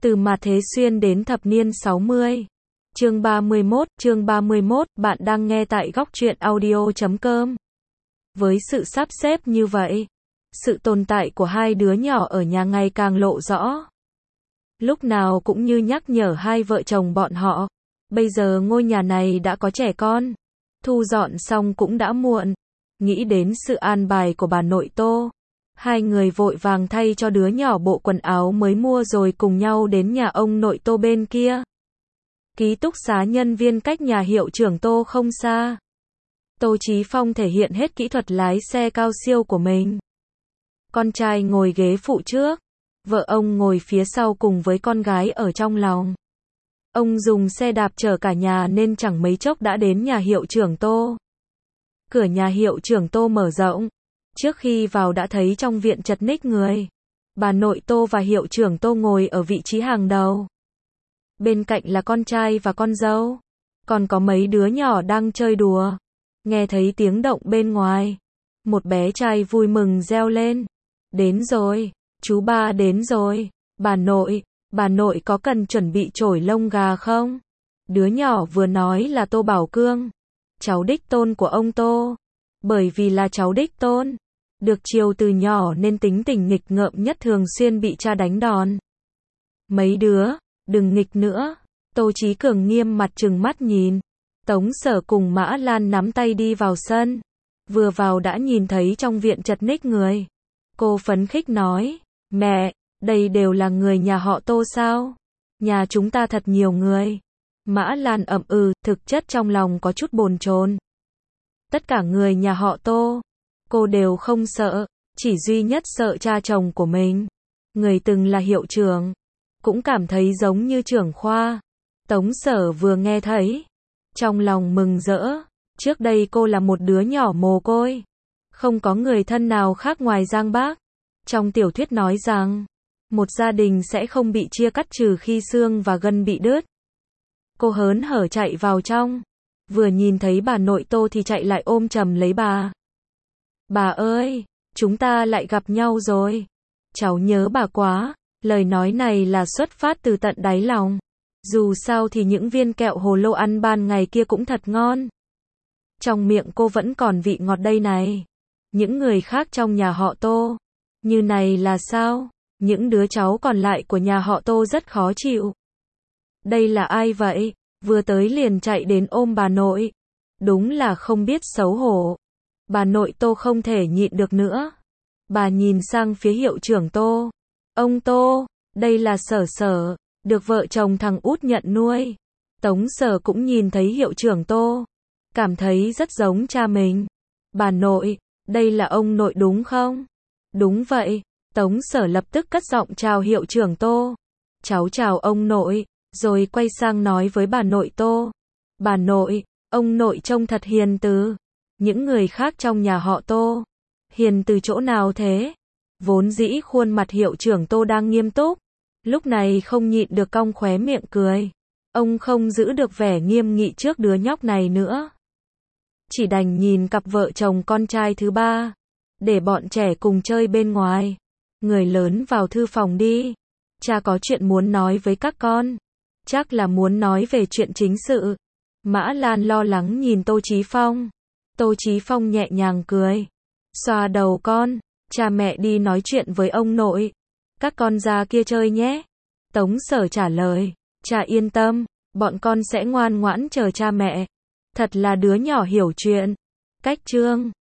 Từ Mạt Thế Xuyên đến thập niên 60. Chương 31, bạn đang nghe tại góc truyện audio.com. Với sự sắp xếp như vậy, sự tồn tại của hai đứa nhỏ ở nhà ngày càng lộ rõ. Lúc nào cũng như nhắc nhở hai vợ chồng bọn họ. Bây giờ ngôi nhà này đã có trẻ con. Thu dọn xong cũng đã muộn. Nghĩ đến sự an bài của bà nội Tô. Hai người vội vàng thay cho đứa nhỏ bộ quần áo mới mua rồi cùng nhau đến nhà ông nội Tô bên kia. Ký túc xá nhân viên cách nhà hiệu trưởng Tô không xa. Tô Chí Phong thể hiện hết kỹ thuật lái xe cao siêu của mình. Con trai ngồi ghế phụ trước, vợ ông ngồi phía sau cùng với con gái ở trong lòng. Ông dùng xe đạp chở cả nhà nên chẳng mấy chốc đã đến nhà hiệu trưởng Tô. Cửa nhà hiệu trưởng Tô mở rộng. Trước khi vào đã thấy trong viện chật ních người. Bà nội Tô và hiệu trưởng Tô ngồi ở vị trí hàng đầu. Bên cạnh là con trai và con dâu. Còn có mấy đứa nhỏ đang chơi đùa. Nghe thấy tiếng động bên ngoài. Một bé trai vui mừng reo lên. Đến rồi, chú ba đến rồi. Bà nội có cần chuẩn bị chổi lông gà không? Đứa nhỏ vừa nói là Tô Bảo Cương. Cháu đích tôn của ông Tô. Bởi vì là cháu đích tôn. Được chiều từ nhỏ nên tính tình nghịch ngợm nhất, thường xuyên bị cha đánh đòn. Mấy đứa, đừng nghịch nữa. Tô Chí Cường nghiêm mặt trừng mắt nhìn. Tống Sở cùng Mã Lan nắm tay đi vào sân. Vừa vào đã nhìn thấy trong viện chật ních người. Cô phấn khích nói, mẹ, đây đều là người nhà họ Tô sao? Nhà chúng ta thật nhiều người. Mã Lan ậm ừ, thực chất trong lòng có chút bồn chồn. Tất cả người nhà họ Tô, cô đều không sợ, chỉ duy nhất sợ cha chồng của mình. Người từng là hiệu trưởng, cũng cảm thấy giống như trưởng khoa. Tống Sở vừa nghe thấy, trong lòng mừng rỡ. Trước đây cô là một đứa nhỏ mồ côi, không có người thân nào khác ngoài Giang Bác. Trong tiểu thuyết nói rằng, một gia đình sẽ không bị chia cắt trừ khi xương và gân bị đứt. Cô hớn hở chạy vào trong, vừa nhìn thấy bà nội Tô thì chạy lại ôm chầm lấy bà. Bà ơi, chúng ta lại gặp nhau rồi. Cháu nhớ bà quá. Lời nói này là xuất phát từ tận đáy lòng. Dù sao thì những viên kẹo hồ lô ăn ban ngày kia cũng thật ngon. Trong miệng cô vẫn còn vị ngọt đây này. Những người khác trong nhà họ Tô như này là sao? Những đứa cháu còn lại của nhà họ Tô rất khó chịu. Đây là ai vậy? Vừa tới liền chạy đến ôm bà nội. Đúng là không biết xấu hổ. Bà nội Tô không thể nhịn được nữa. Bà nhìn sang phía hiệu trưởng Tô. Ông Tô, đây là Sở, được vợ chồng thằng út nhận nuôi. Tống Sở cũng nhìn thấy hiệu trưởng Tô, cảm thấy rất giống cha mình. Bà nội, đây là ông nội đúng không? Đúng vậy. Tống Sở lập tức cất giọng chào hiệu trưởng Tô. Cháu chào ông nội, rồi quay sang nói với bà nội Tô. Bà nội, ông nội trông thật hiền từ. Những người khác trong nhà họ Tô, hiền từ chỗ nào thế? Vốn dĩ khuôn mặt hiệu trưởng Tô đang nghiêm túc, lúc này không nhịn được cong khóe miệng cười. Ông không giữ được vẻ nghiêm nghị trước đứa nhóc này nữa. Chỉ đành nhìn cặp vợ chồng con trai thứ ba, để bọn trẻ cùng chơi bên ngoài. Người lớn vào thư phòng đi. Cha có chuyện muốn nói với các con. Chắc là muốn nói về chuyện chính sự. Mã Lan lo lắng nhìn Tô Chí Phong. Tô Chí Phong nhẹ nhàng cười. Xoa đầu con. Cha mẹ đi nói chuyện với ông nội. Các con ra kia chơi nhé. Tống Sở trả lời. Cha yên tâm. Bọn con sẽ ngoan ngoãn chờ cha mẹ. Thật là đứa nhỏ hiểu chuyện. Cách chương